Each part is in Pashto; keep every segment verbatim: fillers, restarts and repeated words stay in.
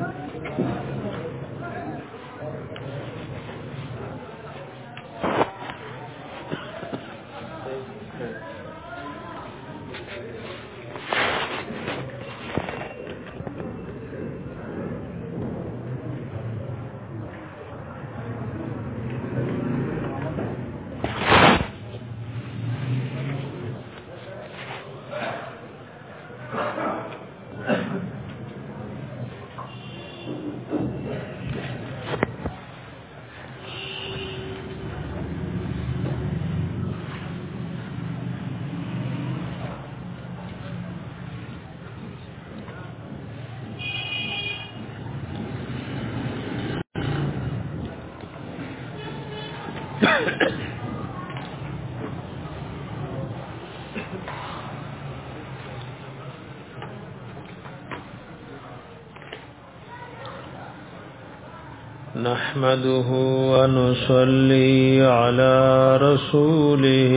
نحمده ونصلي على رسوله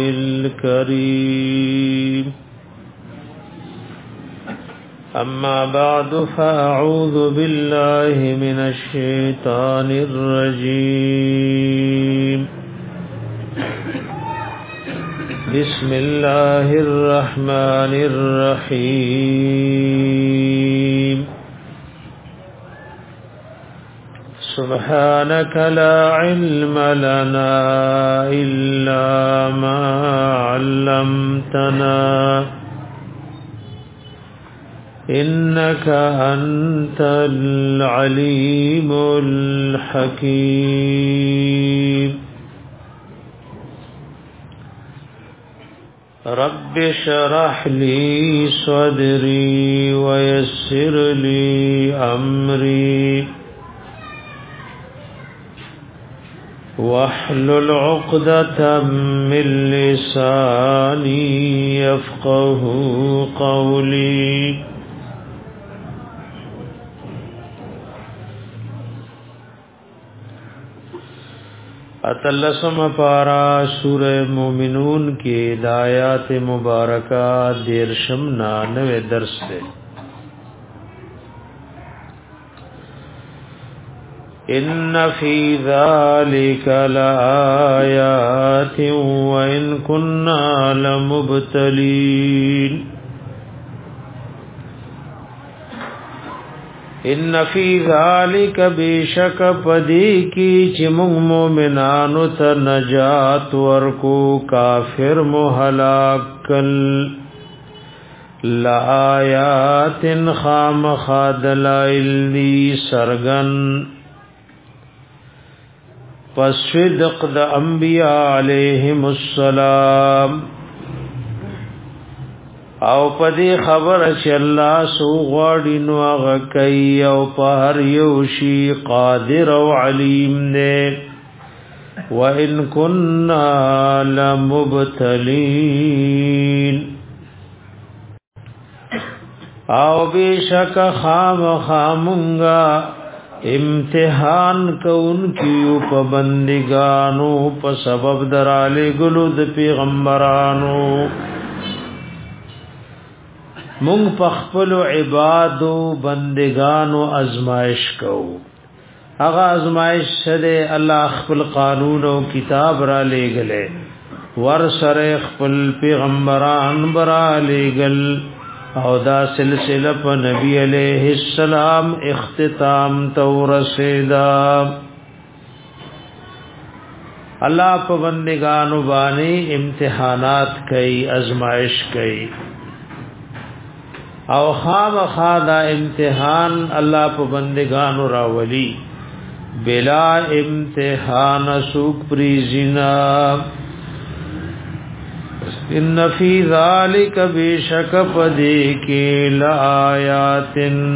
الكريم أما بعد فأعوذ بالله من الشيطان الرجيم بسم الله الرحمن الرحيم سبحانك لا علم لنا إلا ما علمتنا إنك أنت العليم الحكيم رب اشرح لي صدري ويسر لي أمري واحلل عقدة من لساني يفقه قولي اتلسم پارا سورہ مومنون کی آیات مبارکہ دیرشم نانوے درس سے ان فی ذالک لآیات وان کننا لمبتلین ان فی ذالک بیشک پدی کی چمون مومنانو ته نجات ورکو کافر محلاکل لآیات خام خادلائل دی سرگن فصدق د انبیاء علیہم السلام او پدی خبر چې الله سو غاړي نو هغه کوي او په هر یو شی قادر او علیم دی وان كنا لمبتلین او بشک خام خامنگا امتحان کون کیو په بندگانو په سبب دراله ګلو د پیغمبرانو مونږ په خپل عبادو بندگانو ازمائش کو هغه ازمائش سره الله خپل قانون او کتاب را لېګلې ور سره خپل پیغمبران برا لېګل او دا سلسله په نبی علیہ السلام اختتام تورسیدا الله په بندگانو باندې امتحانات کوي ازمائش کوي او خامخا دا امتحان الله په بندگانو راولي بلا امتحان سوق پریزنا ان فی ذالک بیشک پدی کی لآیات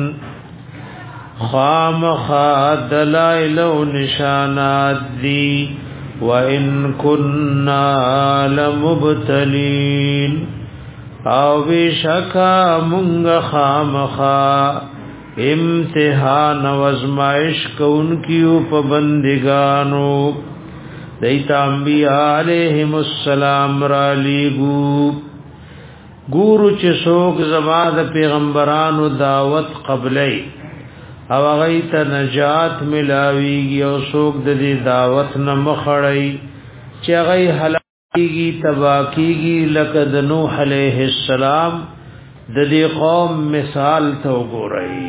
خامخا دلائل و نشانات دی وَإِن كُنَّا لَمُبْتَلِينَ او بشکا منگ خامخا امتحان و ازمائش کون کیو پا بندگانو دیتا انبیاء علیہم السلام را لیگو گورو چه سوک زماد پیغمبرانو دعوت قبلی او هغه ته نجات ملاويږي او څوک د دې دعوت نه مخړی چې هغه هلاکیږي تباکیږي لکه د نوح عليه السلام د دې قوم مثال ته وګورئ.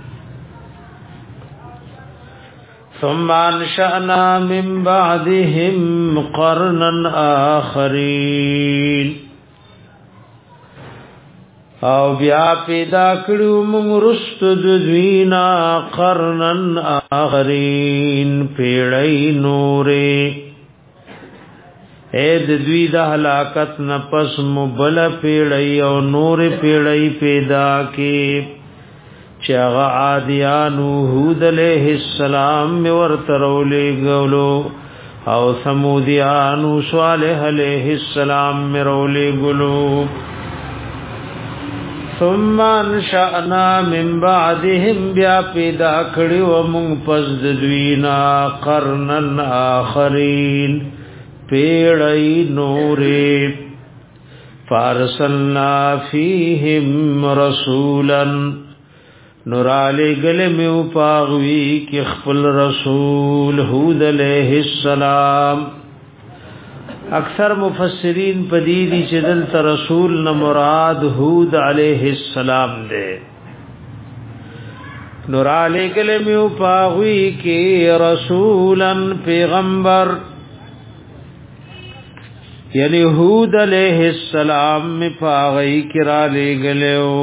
ثم انشأنا من بعدهم قرنا آخرين او بیا پیدا کړو موږ رست د دوینا قرنن آخرین پیړی نورې اې د دوی د هلاکت نه پس مبل پیړی او نور پیړی پیدا کې چې هغه عادیانو هود علیہ السلام ورته رولې غولو او ثمودیانو صالح علیہ السلام رولې غولو. ثم انشأنا من بعدهم بیا پیدا کړي و موږ پس د دوینا قرنن آخرین پیړی نورې فارسلنا فیهم رسولا نورالی گلمیو پاغوی کی خپل رسول هود علیہ السلام. اکثر مفسرین پدیدی چې دلته رسول نه مراد هود علیہ السلام دے. نورالی گلمیو پاغوی کی رسولا پیغمبر یعنی هود علیہ السلام میں پاغی کرا لے گلیو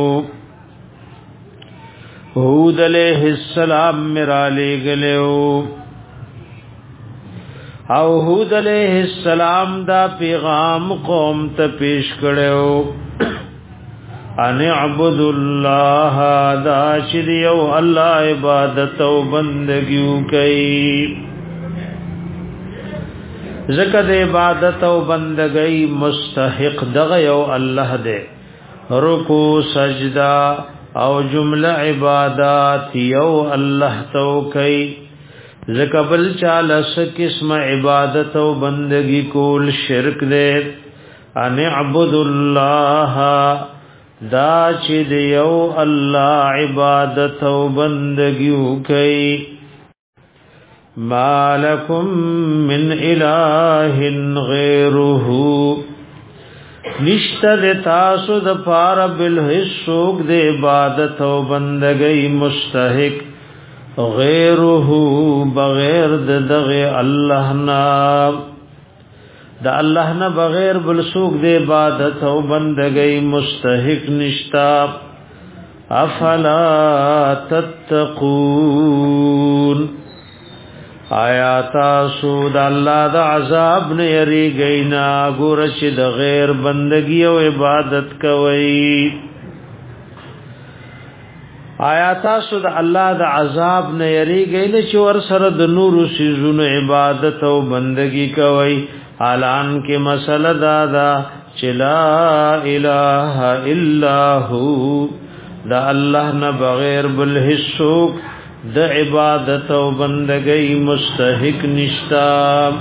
هود علیہ السلام میرا لے گلیو او هود علیہ السلام دا پیغام قوم ته پیش کړو ان اعبد الله دا شریو الله عبادت او بندگیو کوي زکه د عبادت او بندګۍ مستحق دغه یو الله دې رکوع سجدا او جمله عبادات یو الله تو کوي زکه بل چاله س قسم عبادت او بندگی کول شرک دې ان اعبد الله دا چې یو الله عبادت او بندگی کوي مالکم من اله غیره نشتر تاسو د پار بالحسوک د عبادت او بندګۍ مستحق غیره بغیر د دغه الله نا د الله نه بغیر بل سوک د عبادت او بندګۍ مستحق نشتا. افلا تتقون آیا تاسو د الله د عذاب نه یریږئ نه ګور چې د غیر بندگی او عبادت کوي. آیا تاسو د الله د عذاب نه یریږئ نه چې ور سره د نور سيزونو عبادت او بندگی کوي. اعلان کې مسله دا دا چې لا اله الا هو د الله نه بغیر بل هیڅوک د عبادت او بندګۍ مستحق نشتا.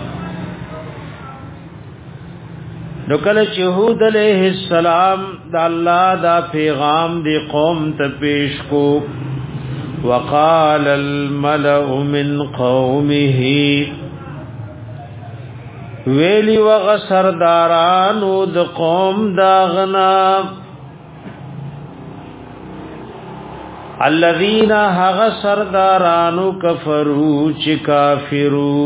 نو کله چې هود علیہ السلام د الله دا پیغام دی قوم ته پیش کو وقال الملأ من قومه ویلی وغسردارانو د قوم داغنا الذين هغ سردارانو کفروا چ کافروا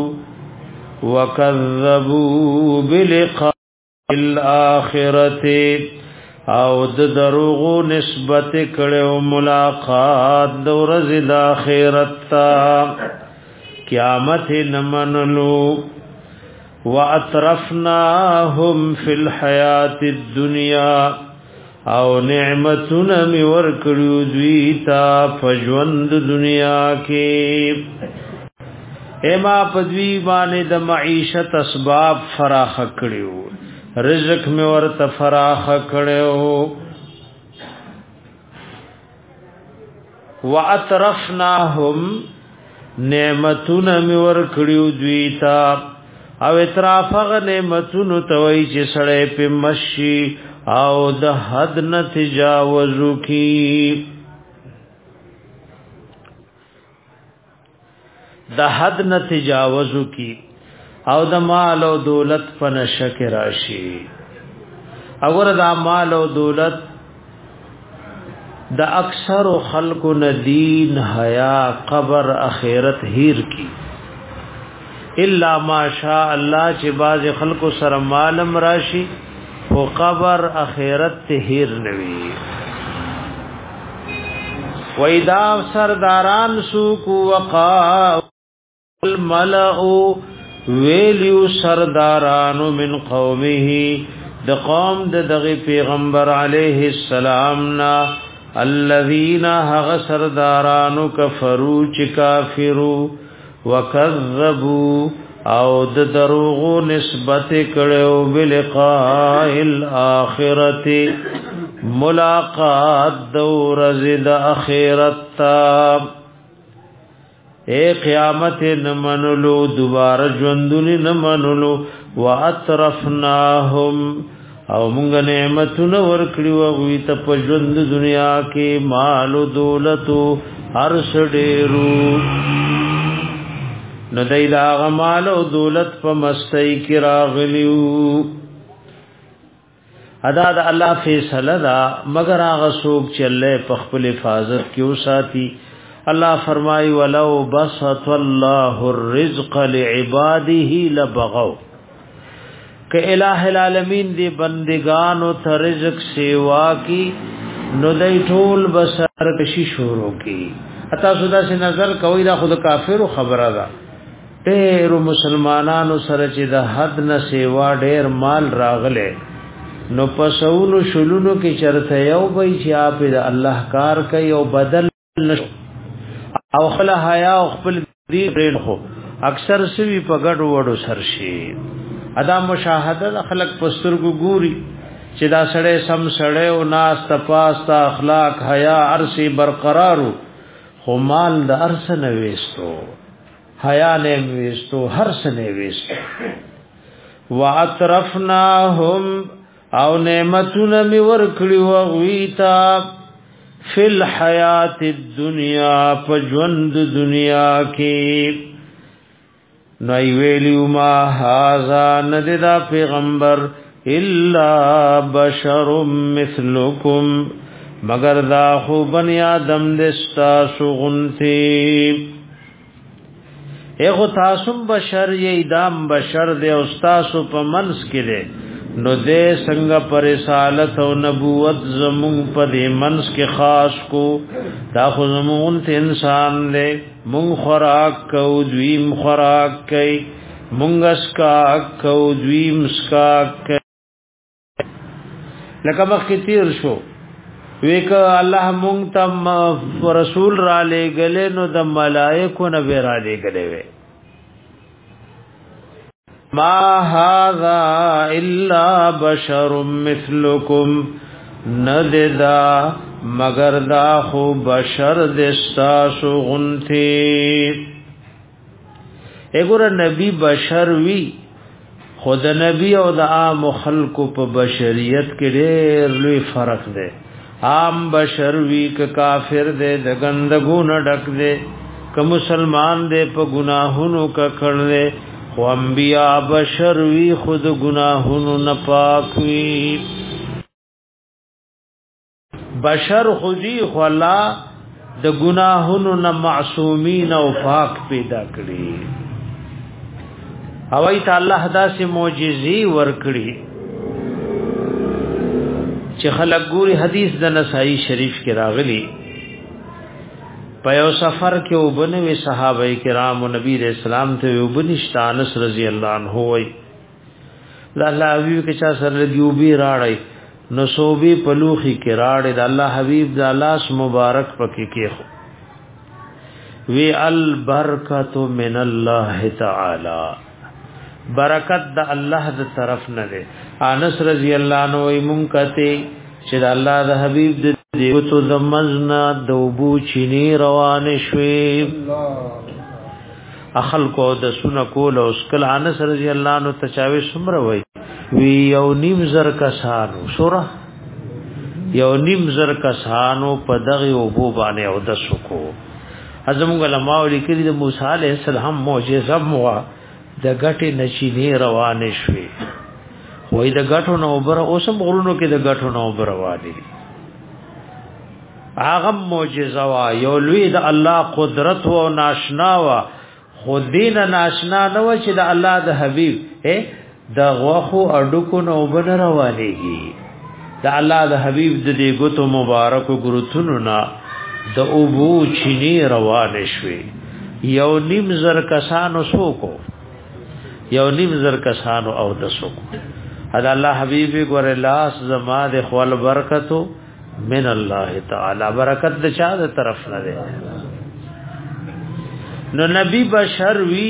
وكذبوا بلقاء الاخرته او د دروغو نسبت کړو ملاقات د ورځ د اخرت تا قیامت نمنلو واطرفناهم في الحیات الدنيا او نعمتنا می ورکړو دوی تا فجوند دنیا کې اما پدوی باندې د معیشت اسباب فراخ کړیو رزق می ورته فراخ کړو واطرفناهم نعمتنا می ورکړو دوی تا او اطرافغ نعمتونو توي چې سړې په مشي او د حد نه تجاوز کی د حد نه تجاوز کی او د مال او دولت په نشک راشي اور د مال او دولت د اکثر خلق ندین حیا قبر اخرت هیر کی الا ماشاء الله چې باز خلق سره مالم راشي او قبر اخرت ته هیر نوي وَإِذَا سرداران سوق وقا الملأ ویلیو سرداران من قومه د قوم د دغه پیغمبر علیه السلام نا الذين هغ سرداران کفروا چې کافروا وکذبوا او د دروغو نسبت کړو بلقاء الاخرته ملاقات دور زد اخرت تا اے قیامت نمنلو دوباره ژوندون نمنلو واطرفناهم او مونږ نعمتونه ورکړو غوي ته په ژوند دنیا کې مال او دولت هر څډېرو نو دای دا غمال او دولت په مستۍ کې راغلیو ادا د الله فیصله دا مگر هغه څوک چې الله په خپل حفاظت کې وساتي الله فرمای ولو بسط الله الرزق لعباده لبغوا کہ الہ العالمین دی بندگانو ته رزق سیوا کی نو دای ټول بسر کشي شروع کی اتا سودا سے نظر کوي دا خود کافر خبره ده ډېر مسلمانانو سره چې د حد نه سیوا ډېر مال راغله نو پسونو شلونو کې چرته یو وای چې اپ د الله کار کوي او بدل نشو او خپل حیا او خپل دی برین خو اکثر سوي په ګډ وډو سرشي ادا مشاهده خلق پسترګو ګوري چې دا سړی سم سړی او ناس تپاس اخلاق حیا ارسي برقرارو خو مال د ارس نه وېستو حیا نه وېستو هر څه نه وېستو واطرفناهم او نعمتونه می ورکړي او غویتا فل حیات الدنیا پجوند دنیا کې نای ویلیو ما هاذا نددا پیغمبر الا بشر مثلکم مگر دا خو بنی آدم دستا سغنتی ایغو تاسم بشر یی دام بشر دے استاسو پا منس کدے نو دے سنگا پر رسالت و نبوت زمون پا دے منس کے خاص کو دا خو زمون تے انسان دے مونگ خوراک کو دویم خوراک کئی مونگ اسکاک کو دویم اسکاک کئی لکا مخی تیر شو ویکا اللہ مونگ تا رسول را لے گلے نو دا ملائکو نبی را لے گلے وے ما هذا الا بشر مثلکم نددا مگر دا خو بشر دستاسو غنتی اگر نبی بشر وی خود نبی او دا عام خلق په بشریت کې ډېر لوی فرق دی عام بشر وی ک کافر دی د ګندګو نه ډک دی ک مسلمان دی په ګناهونو ک کړل دی خو انبیاء بشر وی خود گناہونو نپاک وی بشر خودی خو اللہ د گناہونو نا معصومین او پاک پیدا کړي او ایت الله دا سي معجزي ورکړي چې خلک ګوري حدیث د نسائی شریف کې راغلي په یو سفر کې وبنوي صحابه کرام او نبی رسول الله ته وبنشت انس رضی الله عنه وای لا الله حبیب کې چا سره دیوبي راړی نو صوبي پلوخي کې راړی د الله حبیب د لاس مبارک پکې کې وی البرکت من الله تعالی برکت د الله د طرف نه ده انس رضی الله عنه وای مونکته چې د الله د حبیب د دیو تو دمزنا دوبو چینی روان شوی اخل کو د سن کول او اسکل انس رضی الله عنه تچاوي سمره وای وی یو نیم زر کسانو سوره یو نیم زر کسانو په دغه او بو باندې او د سکو ازمغه علماء لیکلي د موسی عليه السلام معجزه مو د غټي نشینه روان شوي وای د غټو نو بر اوسم غرونو کې د غټو نو بر رواني هغه معجزه وا یو لوی د الله قدرت او ناشنا وا خودین ناشنا نه و چې د الله د حبيب د غوخو اډکو نو بر روانيږي د الله د حبيب د دې ګوتو مبارک ګروتونو نا د اوبو چینی روان شوي یو نیم زر کسانو سوکو یو نیم زر کسانو او د سوکو ادا الله حبيب ګور لاس زما د خپل برکتو من الله تعالی برکت د چا د طرف نه ده نو نبی بشر وی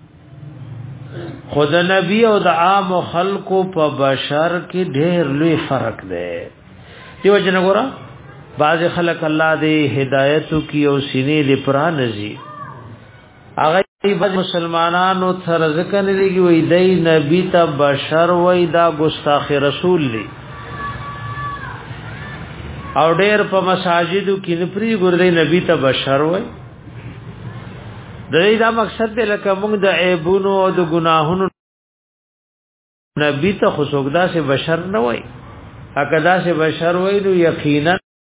خود نبی او د عام خلقو په بشر کې ډېر لوی فرق ده دیو جن ګورا بعض خلق الله دې هدایتو کی او سینې دې پرانځي هغه بعض مسلمانانو تر ذکر لګي وې دای نبی ته بشر وې دا ګستاخ رسول دی او ډېر په مساجدو کې نپری ګردې نبی ته بشر وې دې دا مقصد دی لکه موږ د عیبونو او د ګناهونو نبی ته خصوصا سے بشر نه وې اکدا سے بشر وې نو یقینا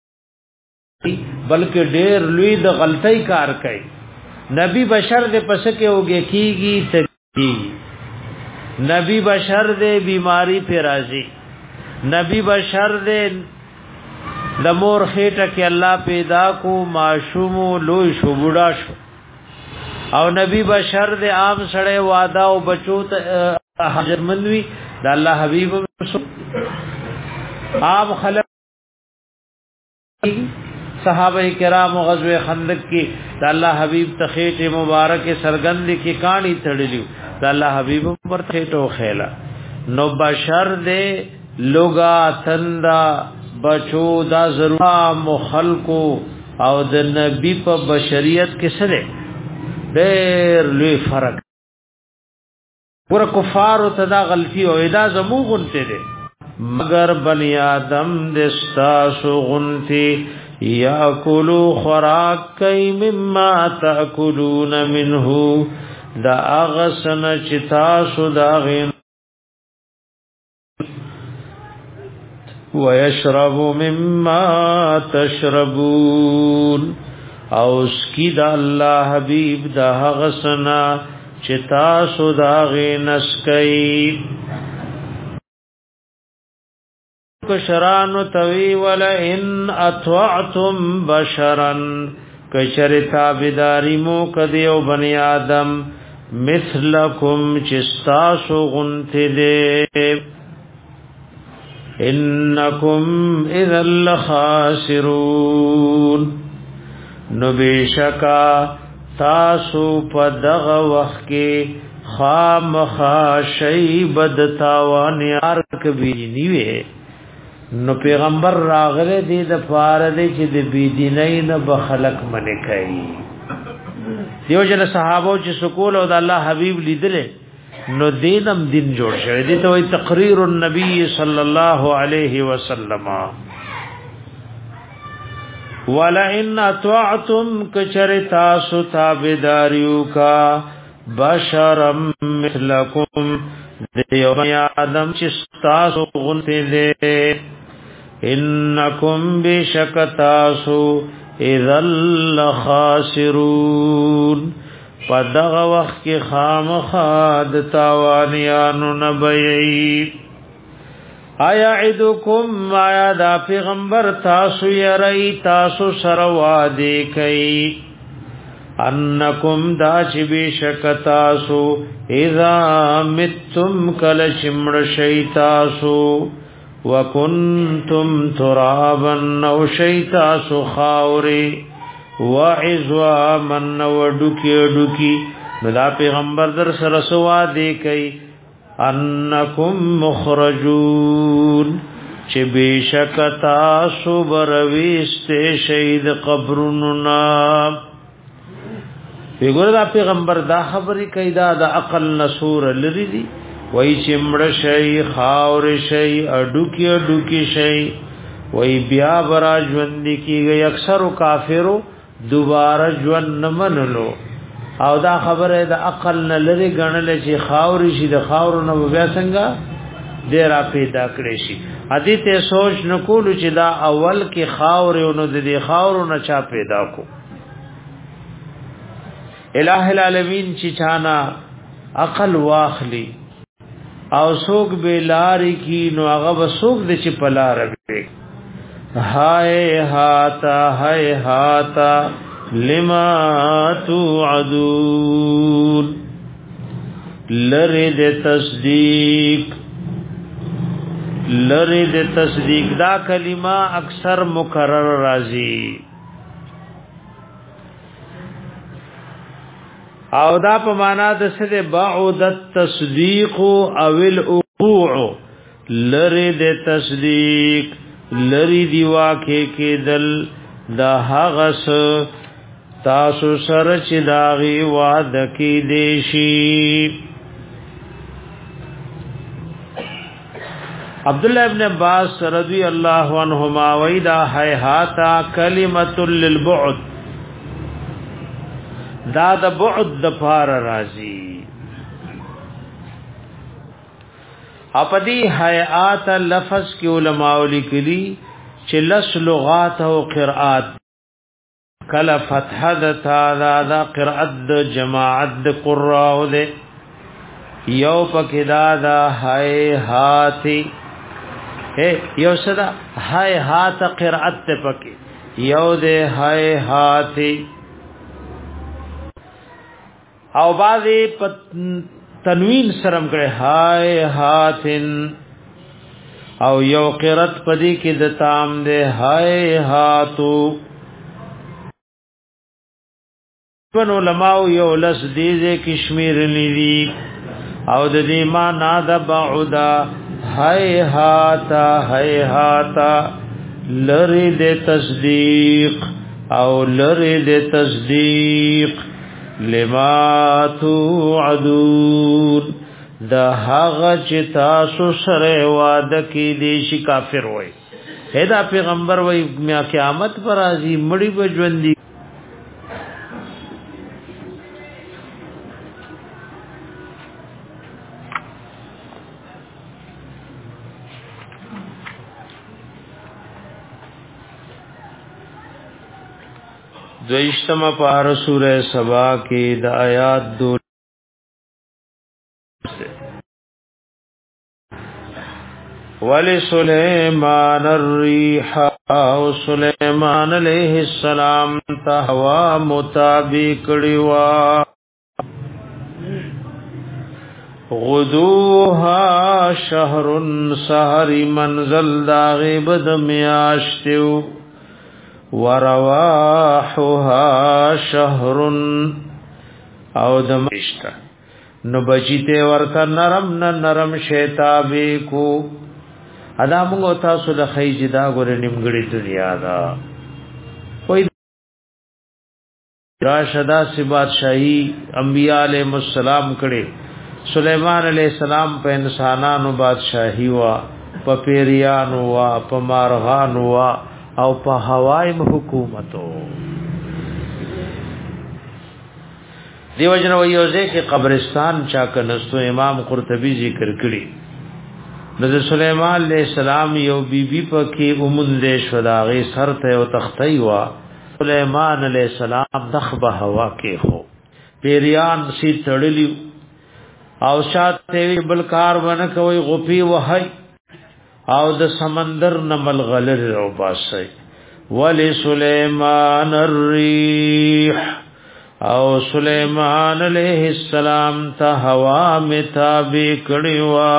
بلکې ډېر لوی د غلطۍ کار کوي نبی بشر دې پس کې اوږي کیږي تکي نبی بشر دې بیماری په راځي نبی بشر دې د مور خېټه کې الله پیدا کو معشوم لوی شو بوډا شو او نبی بشر دې عام سړی واده او بچو ته حاضر منوي د الله حبيب عام خلق صحابه کرام غزوه خندق کې د الله حبيب تخیټ مبارک سرګند کې کانی تړلیو د الله حبيب پر تخیټو خیلا نو بشر دې لوګا تندا بچو دا ضرور مخلقو او د نبی په بشریت کې سره ډېر لوی فرق ور کفار ته دا غلطي او ادا زمو غنته دي مگر بنی آدم دستا سو غنتی یاکلوا خوراک کای مما تاکلون منه دا اغسن چتا سو داغین ويشرب مما تشربون او سکی دا الله حبیب دا غسنا چتا سو داغین اسکی کشرانو توی ولا ان اطعتم بشرا کشرتا بداری مو کدیو بنی آدم مثلکم چستاسو غنت دے انکم اذا لخاسرون نبیشکا تاسو پدغ وقت کی خام خاشی بدتاوان یارک بیجنیوے نو پیغمبر راغله دې د فار دې چې د بيدینۍ نه بخلق منې کوي دیو جن صحابه چې سکول او د الله حبيب لیدل نو دینم دین جوړ شوی دي ته تقریر النبي صلی الله علیه وسلم ولا ان اطعتم کچرتا ستابداریو کا بشرم مثلکم دیو آدم چې تاسو غنته دې انکم بشکتاسو اذل خاسرون پدغ وقت کی خامخاد تاوانیانو نبیئی آیا عدکم آیا دا پیغمبر تاسو یرئی تاسو سروادی کئی انکم دا چی بشکتاسو اذا متتم کل چمڑ شیتاسو وکنتم ترابا او شیتاسو خاوری وعزواما او ڈکی ڈکی ندا پیغمبر در سرسوا دے کئی انکم مخرجون چی بیشکتاسو برویست شید قبرننا پیغور دا پیغمبر دا خبری کئی دا دا عقل نصور لری دی وی چمڑ شئی خاور شئی اڈوکی اڈوکی شئی وی بیا برا جوندی کی گئی اکثر کافرو دوباره ژوند نمنلو او دا خبره د عقل نه لري غنل چې خاوري شي د خاور نه بیا څنګه ډیر پیدا کړی شي ادي ته سوچ نکول چې دا اول کې خاور نو د دې خاور نه چا پیدا کو الہ العالمین چې چانا عقل واخلی او سوق بلاری کی نو هغه وسوق د چې پلار به هاي هاتا هاي هاتا لما توعدون لرد تصدیق لرد تصدیق دا کلمه اکثر مکرر راځي او دا په معنا د سره بعد التصدیق او الوقوع لرد تصدیق لری دی واقع کې دل دا هغس تاسو سره چې داغي وعده کې دیشي عبد الله ابن عباس رضی الله عنهما ویدا حیاتا کلمۃ للبعد دا د بعد د فار راضی اپدی حیات لفظ کی علماء لیکلی چې لس لغات او قرآت کلا فتح د تعالی دا قرآت د جماعت د قراء ده یو پکې دا دا حیاتی اے یو صدا حیات قرآت ته پکې یو ده حیاتی او بعضی تنوین سرم کړه هاي هاتن او یو قرت پدی کې د تام ده هاي هاتو په علماء یو لس دیزه کشمیر لیدي او د دې معنا د بعدا هاي هاتا هاي هاتا لری د تصدیق او لری د تصدیق لما توعدون دا هغه چې تاسو سره وعده کې دي شي کافر وای هدا پیغمبر وای میا قیامت پر راځي مړی بجوندي دویشتم پار سورہ سبا کی د آیات دو ولی سلیمان الریح او سلیمان علیہ السلام تهوا مطابق ڑیوا غدوها شهر سحر منزل داغی بدمیاشتیو ورواحها شهر او دمشتا نو بچیتے ورکا نرم نرم شیطابی کو ادا مونگو تاسو دا خیج دا گوری نمگڑی دنیا دا کوئی راشدہ سی بادشاہی انبیاء علیہ السلام کڑے سلیمان علیہ السلام پہ انسانانو بادشاہی وا پا پیریانو وا پا مارغانو وا او په هوایم حکومتو دیو جن ویوزه کې قبرستان چا کنستو امام قرطبی ذکر کړي نو سليمان عليه السلام یو بیبي پکې اومندې شو داغه سر ته او تختی وا سليمان عليه السلام دخبه هوا کې هو پیریان سي تړلی او شاته بلکار ونه کوي غفي وهي او د سمندر نمل غلر او باسي ولي سليمان الريح او سليمان عليه السلام ته هوا متابع کړيوا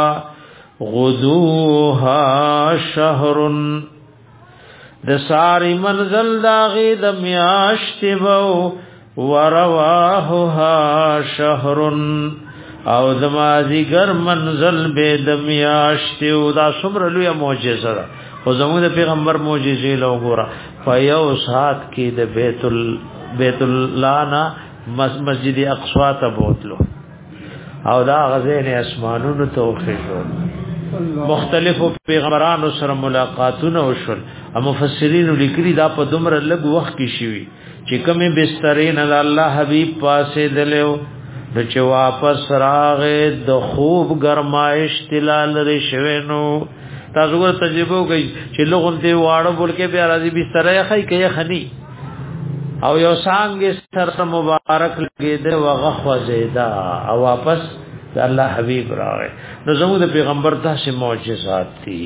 غدوها شهر د ساری منزل داغي د میاشت وو ورواهها شهر او دمازیګر منزل به د میاشت او دا صبر لوی معجزه ده او زموږ د پیغمبر معجزې له وګوره په یو سات کې د بیت ال بیت الله نا مسجد اقصی ته بوتلو او دا غزين اسمانونو توخیشو مختلفو پیغمبرانو سره ملاقاتونه وشول ام مفسرین لیکلي دا په دومره لږ وخت کې شوی چې کومه بسترین الله حبیب پاسه دلو د چې واپس راغې د خوب ګرمایش تلال لري شوینو تاسو ور تجربه کوي چې لغون ته واړه بول کې بیا راځي بستر یې خای کې خني او یو څنګه سر مبارک لګیدل وغه زیدا او واپس د الله حبیب راغې نو زموږ د پیغمبر تاسو معجزات دي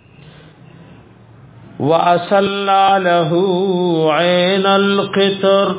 وَأَسَلَّا لَهُ عَيْنَ الْقِطْرِ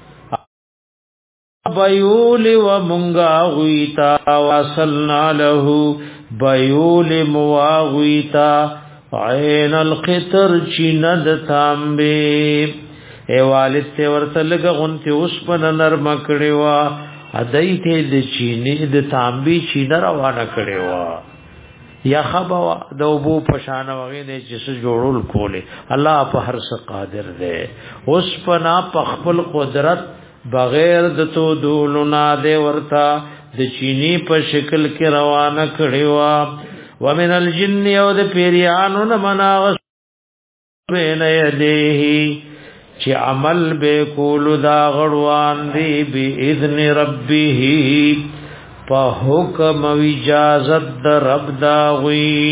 بَيُولِ وَمُنْغَاغُيْتَا وَأَسَلْنَا لَهُ بَيُولِ مُوَاغُيْتَا عَيْنَ الْقِطْرِ چِنَدْ تَامْبِ اے والد تے ورتلګ غنتی اوس په نرم کړي وا ادایته د چینه د تامبي چینه روانه کړي وا یا خبا د ابو پشان وغه دې چې جوړول کوله الله په هر څه قادر دی اوس پنا په خپل قدرت بغیر د تو دولنا دې ورتا د چینی په شکل کې روانه کړي وا ومن الجن او د پیریانو نه مناغ بین یدیه چې عمل به کول دا غړوان دی باذن ربه په حکم او اجازت در رب داوی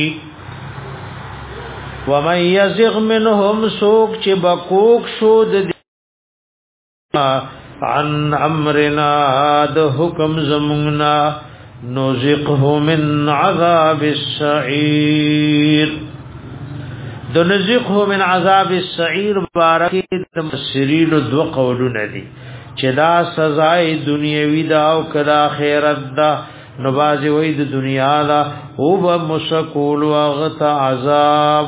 ومن یزغ منهم سوق چې بکوک شو د عن امرنا د حکم زمنا نزقه من عذاب السعير د نزقه من عذاب السعير بارکی د مسرین دو قولونه دي چې دا سزای دنیوي دا او کدا آخرت دا نواز وې د دنیا دا او به مسکول وغت عذاب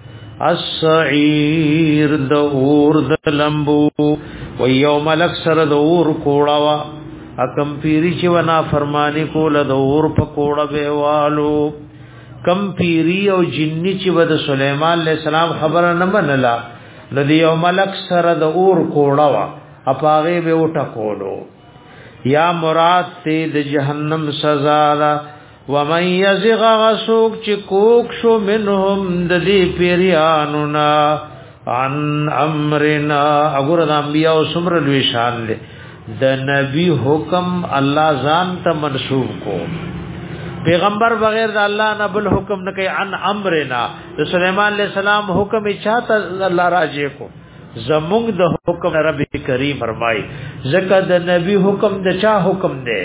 السعير د اور د لمبو و یوم الاکثر د اور کوړوا اکم پیری چې ونا فرمانی کول د اور په کوړه بیوالو کم پیری او جنی چې ود سليمان عليه السلام خبره نه منلا لدی یوم الاکثر د اور کوړوا اپاغه به وټا کولو یا مراد ته د جهنم سزا را و من یزغ غسوک چې کوک شو منهم د دې پیریانو نا عن امرنا اگر د انبیاء او سمر لوی شان له د نبی حکم الله ځان ته منسوب کو پیغمبر بغیر د الله نه بل حکم نه کوي عن امرنا د سليمان عليه السلام حکم چاته الله راځي کو زمونږ د حکم رب کریم فرمای زکه د نبی حکم د چا حکم دی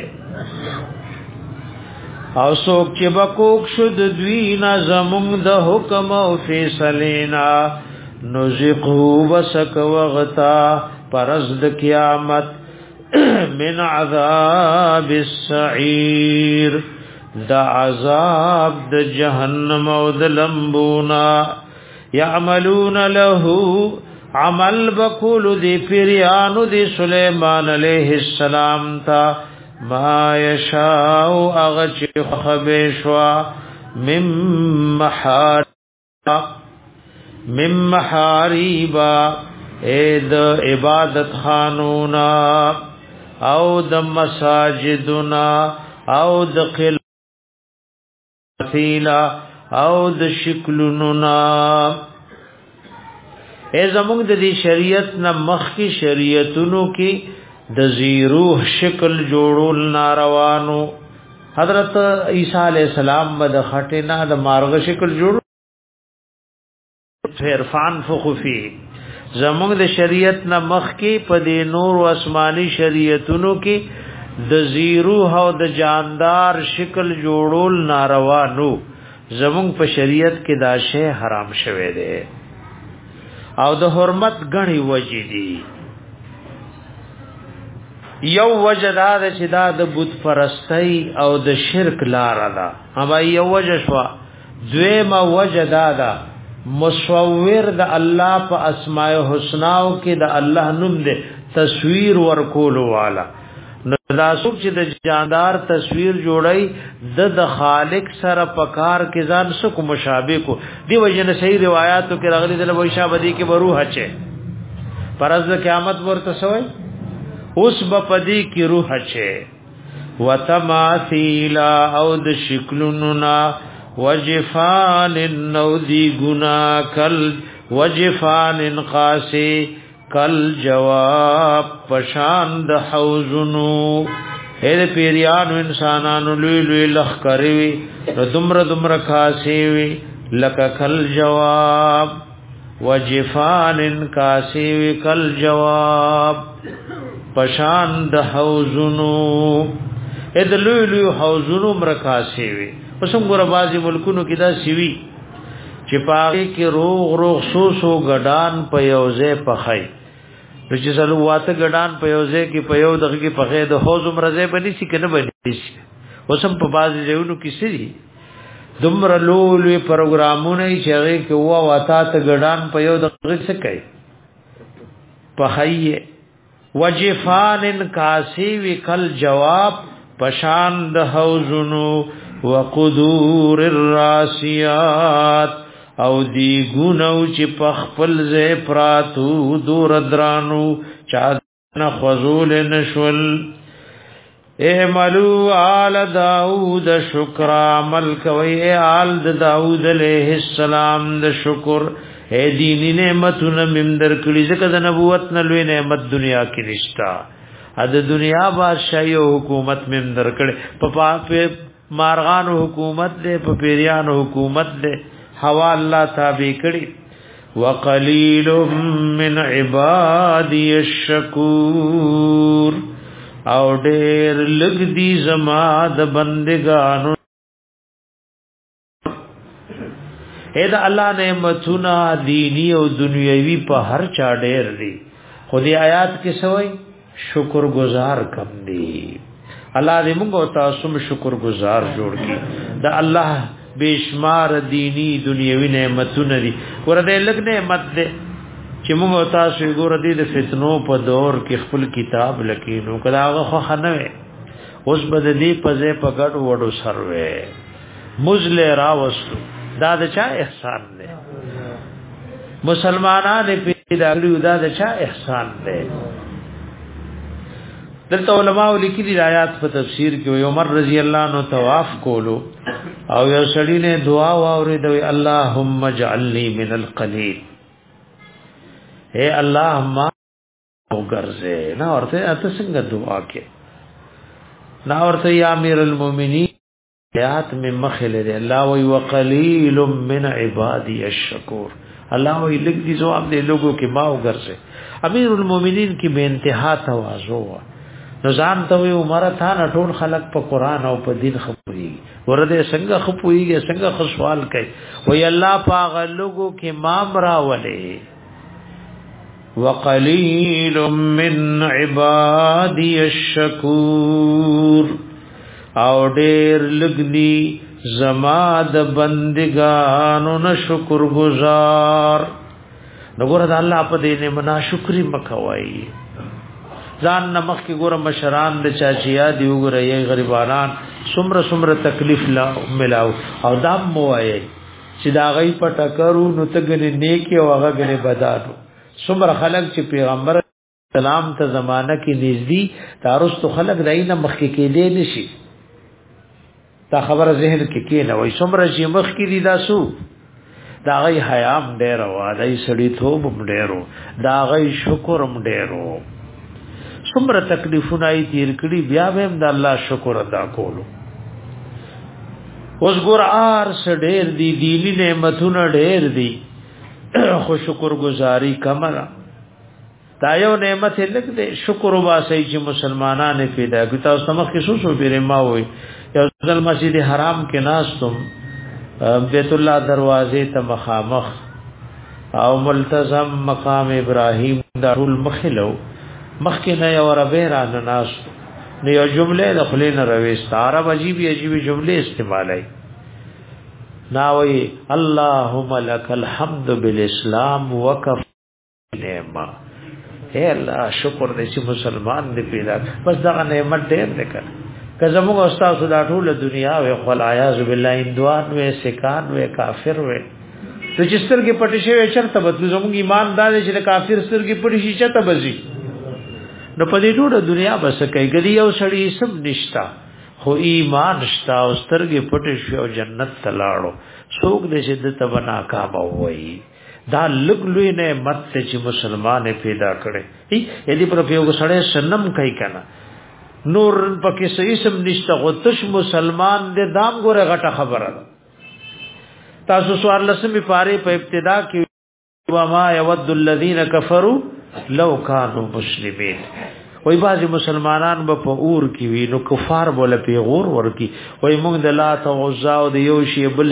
او څوک چې بکوک شود دوی نه زمونږ د حکم او فیصلینا نزقو وسک وغتا پرز د قیامت من عذاب السعیر دا عذاب د جهنم او د لمبونا یعملون له عمل بکول دی پیریانو دی سلیمان علیہ السلام تا ما یشاو اغچ خبشوا مم محاربا مم محاریبا اید عبادت خانونا او د مساجدنا او د قلعتیلا او د شکلوننا اے زمونږ د دې شریعت نه مخکې شریعتونو کې د زیروح شکل جوړول ناروانو حضرت عیسی علی السلام بد خټینا د مارغ شکل جوړ عرفان فخفی زمونږ د شریعت نه مخکې په دې نور او آسمانی شریعتونو کې د زیروح او د جاندار شکل جوړول ناروانو زمونږ په شریعت کې دا شی حرام شوه دی او د حرمت غني وجې دي یو وجدا د چې دا د بت پرستی او د شرک لار ده هغه یو وجه شو دویمه وجدا ده مصور د الله په اسماء الحسنا او کې د الله نوم ده تصویر ورکول والا دا څوک چې د جاندار تصویر جوړي د د خالق سره پکار کې ځان سکو مشابه کو دی وجنه صحیح روایتو کې راغلي د ویشا بدی کې بروح اچي پرز قیامت ورته سوې اوس بپدی کې روح اچي وتماثيلا او د شکلوننا وجفان النودي گنا کل وجفان قاسی کل جواب پشاند حوزنو اے پیریانو انسانانو لوی لوی لخ کروی دمر دمر قاسی وی لکا کل جواب وجفان قاسی وی کل جواب پشاند حوزنو اے دلوی لوی حوزنو مرکاسی وی پسم گورا بازی ملکونو کی دا سیوی چې پاغي کې روغ روغ سو سو غډان په یوځه پخای نو چې سلو واته غډان په یوځه کې په یو دغه کې پخې د حوض مرزه بني سي کنه بني سي وسم په بازي ژوندو کې سړي دمر لولې پروګرامونه چې هغه کې وا واته ته غډان په یو دغه څه کوي پخایې وجفان کاسی وکل جواب پشان د حوزنو وقدور الراسيات او دی ګونو چې پخپل زې پراتو دور درانو چا نه خذول نشول اعملوا آل داود شکر عمل کوي آل داود علیہ السلام د شکر اے دینی نعمتونه مم در کړي ځکه د نبوت نه لوی نعمت دنیا کې نشتا ا د دنیا بادشاہي او حکومت مم در کړي په په مارغان حکومت دے په پیریان حکومت دے حوا الله تابع کړي وقلیل من عبادی الشکور او ډېر لګ دي زما د بندگانو اې دا الله نعمتونه دینی او دنیوي په هر چا ډېر دي خو دې آیات کې سوې شکر گزار کم دي الله دې موږ تاسو شکر گزار جوړ کړي دا الله بشمار دینی دنیوي نعمتونه دي ورته لګ نعمت دې چې موږ تاسو ګور دې د فتنو په دور کې خپل کتاب لکینو کدا هغه خنه اوس بد دې پځه پګړ وډو سروي مزل راوستو دا د چا احسان دی مسلمانانه پیدا کړو دا د چا احسان دی دلته علماء لیکلي آیات په تفسیر کې عمر رضی الله عنه طواف کولو او یو سړی نه دعا واوري دوی اللهم اجعلني من القليل اے الله ما وګرځه نه ورته اته څنګه دعا کې نه ورته یا امیر المؤمنین آیات میں مخله دے الله وی وقلیل من عبادی الشکور الله وی لګ دي جواب دے لوگوں کې ما وګرځه امیر المؤمنین کی بے انتہا تواضع نظام ته وی عمر تھا نه ټول خلق په قران او په دین خپوي ورته څنګه خپويږي څنګه خوشحال کوي وی الله پاغ لوگوں کې مام راولې وقلیل من عبادی الشکور او ډېر لګنی زما د بندگانو نه شکر گزار نګور د الله په دې نه منا شکرې مکوای ځان نمخ کې ګور مشران د چاچیا دی وګور یې غریبانان سمره سمره تکلیف لا ملاو او دام موایي چې دا غي پټکرو نو تګنې نیکی او هغه غنې بدادو سمره خلک چې پیغمبر سلام ته زمانہ کې نږدې تارستو خلک داینه مخ کې کې دی نشي تا خبر ذهن کې کې نه وای سمره چې مخ کې دي داسو دا غي حیام ډېر او دای سړی توب ډېرو دا غي شکرم ډېرو سمره تکلیفونه ای تیر کړي بیا به د الله شکر ادا کولو اوس ګور ار سړي دی دینی نعمتونه ډېر دي خو شکر گزاري کمره دا یو نعمت لګ دې شکر وباسي چې مسلمانانه پیدا کړ تاسو سمخ کې سو سو بیره ما وي یو ځل مسجد حرام کې ناستم بیت الله دروازې ته مخامخ او ملتزم مقام ابراهیم دارول مخلو مخکې نه یو ربه را ناس نه یو جمله د خلینو رويست عرب عجیب عجیب جمله استعمالای ناوي اللهم لك الحمد بالاسلام وكف نعمه اے الله شکر دې چې مسلمان دې پیدا بس دا نعمت دې وکړ که زموږ استاد دا ټول دنیا او خل اعاذ بالله اندوان وې سکان وې کافر وې ته چې سترګې پټې شوی چرته بدل زموږ ایمان دار چې کافر سترګې پټې شي چته بزي نو په دې ټول دنیا بس کوي ګدي یو سړی سم نشتا خو ایمان شتا او سترګې پټې شو جنت تلاړو څوک دې چې د تبنا کاوه وې دا لګ لوی نعمت چې مسلمان پیدا کړي ای دې پر یو سړی سنم کوي کنه نور پکې صحیح سم نشته غوتش مسلمان دې دام ګوره غټه خبره تاسو سوار لسمې پاره په ابتدا کې وما يود الذين كفروا لو كانوا مسلمين وای بعض مسلمانان به په اور کې وي نو کفار بوله پیغور ورکی وای موږ د لات او عزا او د یو شی بل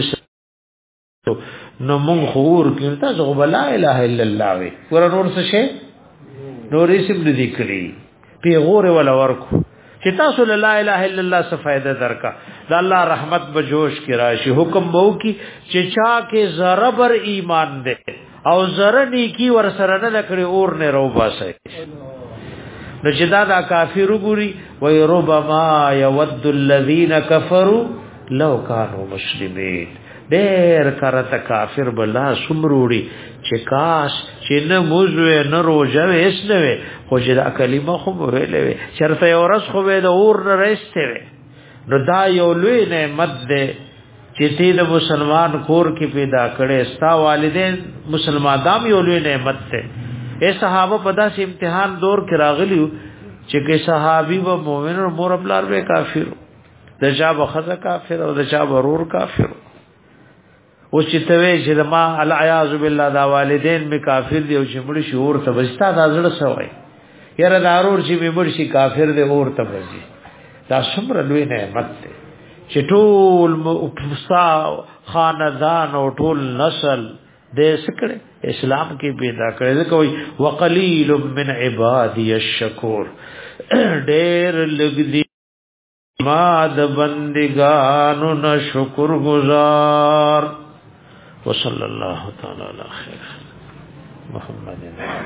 نو موږ خور کې تاسو لا اله الا الله وي ور نور څه شي نور یې سم دې کړی پیغور ولا ورکو چې تاسو لا اله الا الله څه فائدہ درکا د الله رحمت بجوش کې راشي حکم وو کی چې چا کې ذره بر ایمان دې او ذره نیکی ور سره نه کړی اور نه رو باسي نو چې دا د کافر ګوري وای ربما يود الذين كفروا لو كانوا مسلمين ډېر کرته کافر بلا سمروړي چې کاش چې نه موزه نه روزه وېس نه وي خو چې دا کلمه خو ویلې چرته یو ورځ خو به د اور نه رسته وي نو دا یو لوی نعمت ده چې ته د مسلمان کور کې پیدا کړي ستا والدین مسلمان دام یو لوی نعمت ده اے صحابه په داسې امتحان دور کې راغلیو چې کې صحابي و مؤمن او مور خپل به کافر د چا بخزه کافر او د چا ورور کافر او چې ته وې چې ما العیاذ بالله دا والدین می کافر دی او چې مړ شعور ته بستا دا زړه سوای یره دا ورور چې می مړ شي کافر دی اور ته بځي دا څومره لوی نعمت دی چې ټول مفسا خاندان او ټول نسل دې سکړه اسلام کې پیدا کړل کوي وقلیل من عبادی الشکور ډېر لګدي ما د بندگانو نه شکر گزار وصلی الله تعالی علی خیر محمد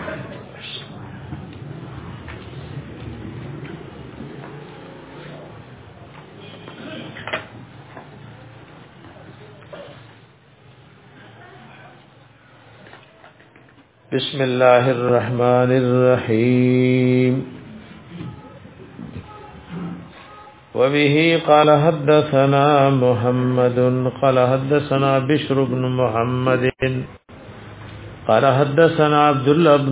بسم الله الرحمن الرحيم وبه قال حدثنا محمد قال حدثنا بشر بن محمد قال حدثنا عبد الله بن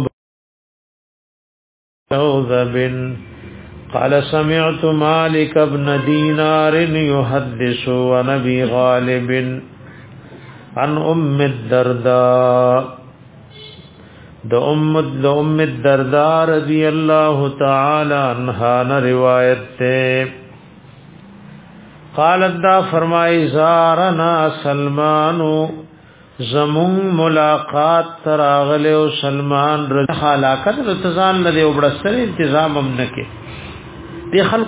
المبارك قال سمعت مالك بن دينار يحدث عن ابي غالب عن ام الدرداء د ام د ام الدرداء رضی اللہ تعالی عنہا نے روایت تے قالت دا فرمائی زارنا سلمان زمون ملاقات تراغل او سلمان رضی حلاکت رتزان لدی او بڑستر انتظام هم نکے دی خلق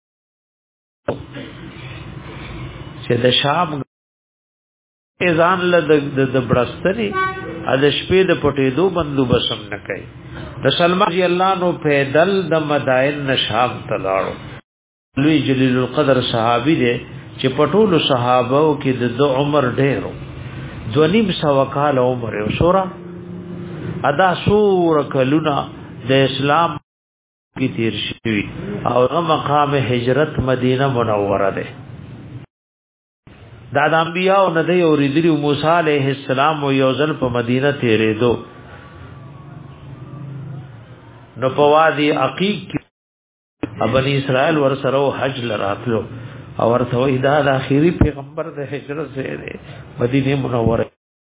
سے د شام اذان لد د بڑستری د شپې د پټېدو بندوبسم نه کوي د سلمان رضی الله نو پیدل د مدائن نشام تلاړو لوی جلیل القدر صحابي دی چې پټولو صحابه او کې د عمر ډېرو دونیم سو کال عمر او سورا ادا سور کلونا د اسلام کی تیر شوی او مقام هجرت مدینه منوره ده دا د انبیاء او نه دی اوریدلی موسی علیہ السلام او یوزل په مدینه تیرې دو نو په وادي عقیق ابنی اسرائیل ور سره حج لراتلو او ورته وای دا د اخیری پیغمبر د هجرت سے مدینه منوره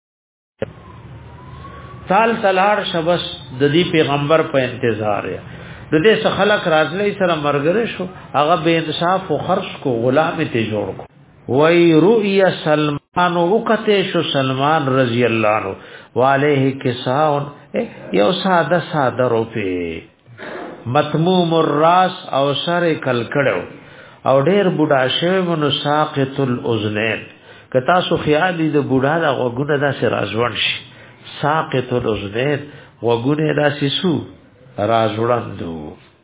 سال تلار شبس د دې پیغمبر په انتظار یا د دې خلک راځلې سره مرګره شو هغه به انصاف او خرج کو غلام ته جوړ کو وی رؤیا سلمان وکته شو سلمان رضی اللہ عنہ وعلیہ کساون یو ساده ساده روپے متموم الراس او سر کلکړو او ډیر بوډا شوی منو ساقط الاذنین کتا سو خیال دې بوډا دا وګونه دا سر ازون شي ساقط الاذنین وګونه دا سسو رازوړندو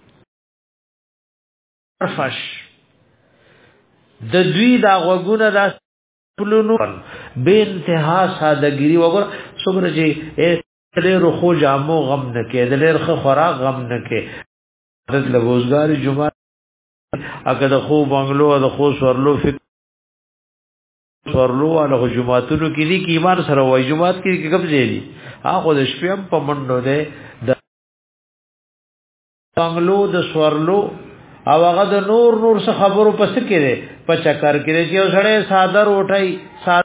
فرفش د دوی دا غوګونه دا پلونو به انتها سادهګری وګور څومره چې ډېر خو جامو غم نه کې ډېر خو خوراک غم نه کې د لګوزګاری جمعه اګه د خو بنگلو د خو سورلو فکر سورلو او جمعاتونو کې دي کې ایمان سره وای جمعات کې کې کب ځېلی هغه د شپې هم په منډو ده د بنگلو د سورلو او هغه د نور نور څه خبرو پس کې ده په چکر کې چې سړی صادر وټای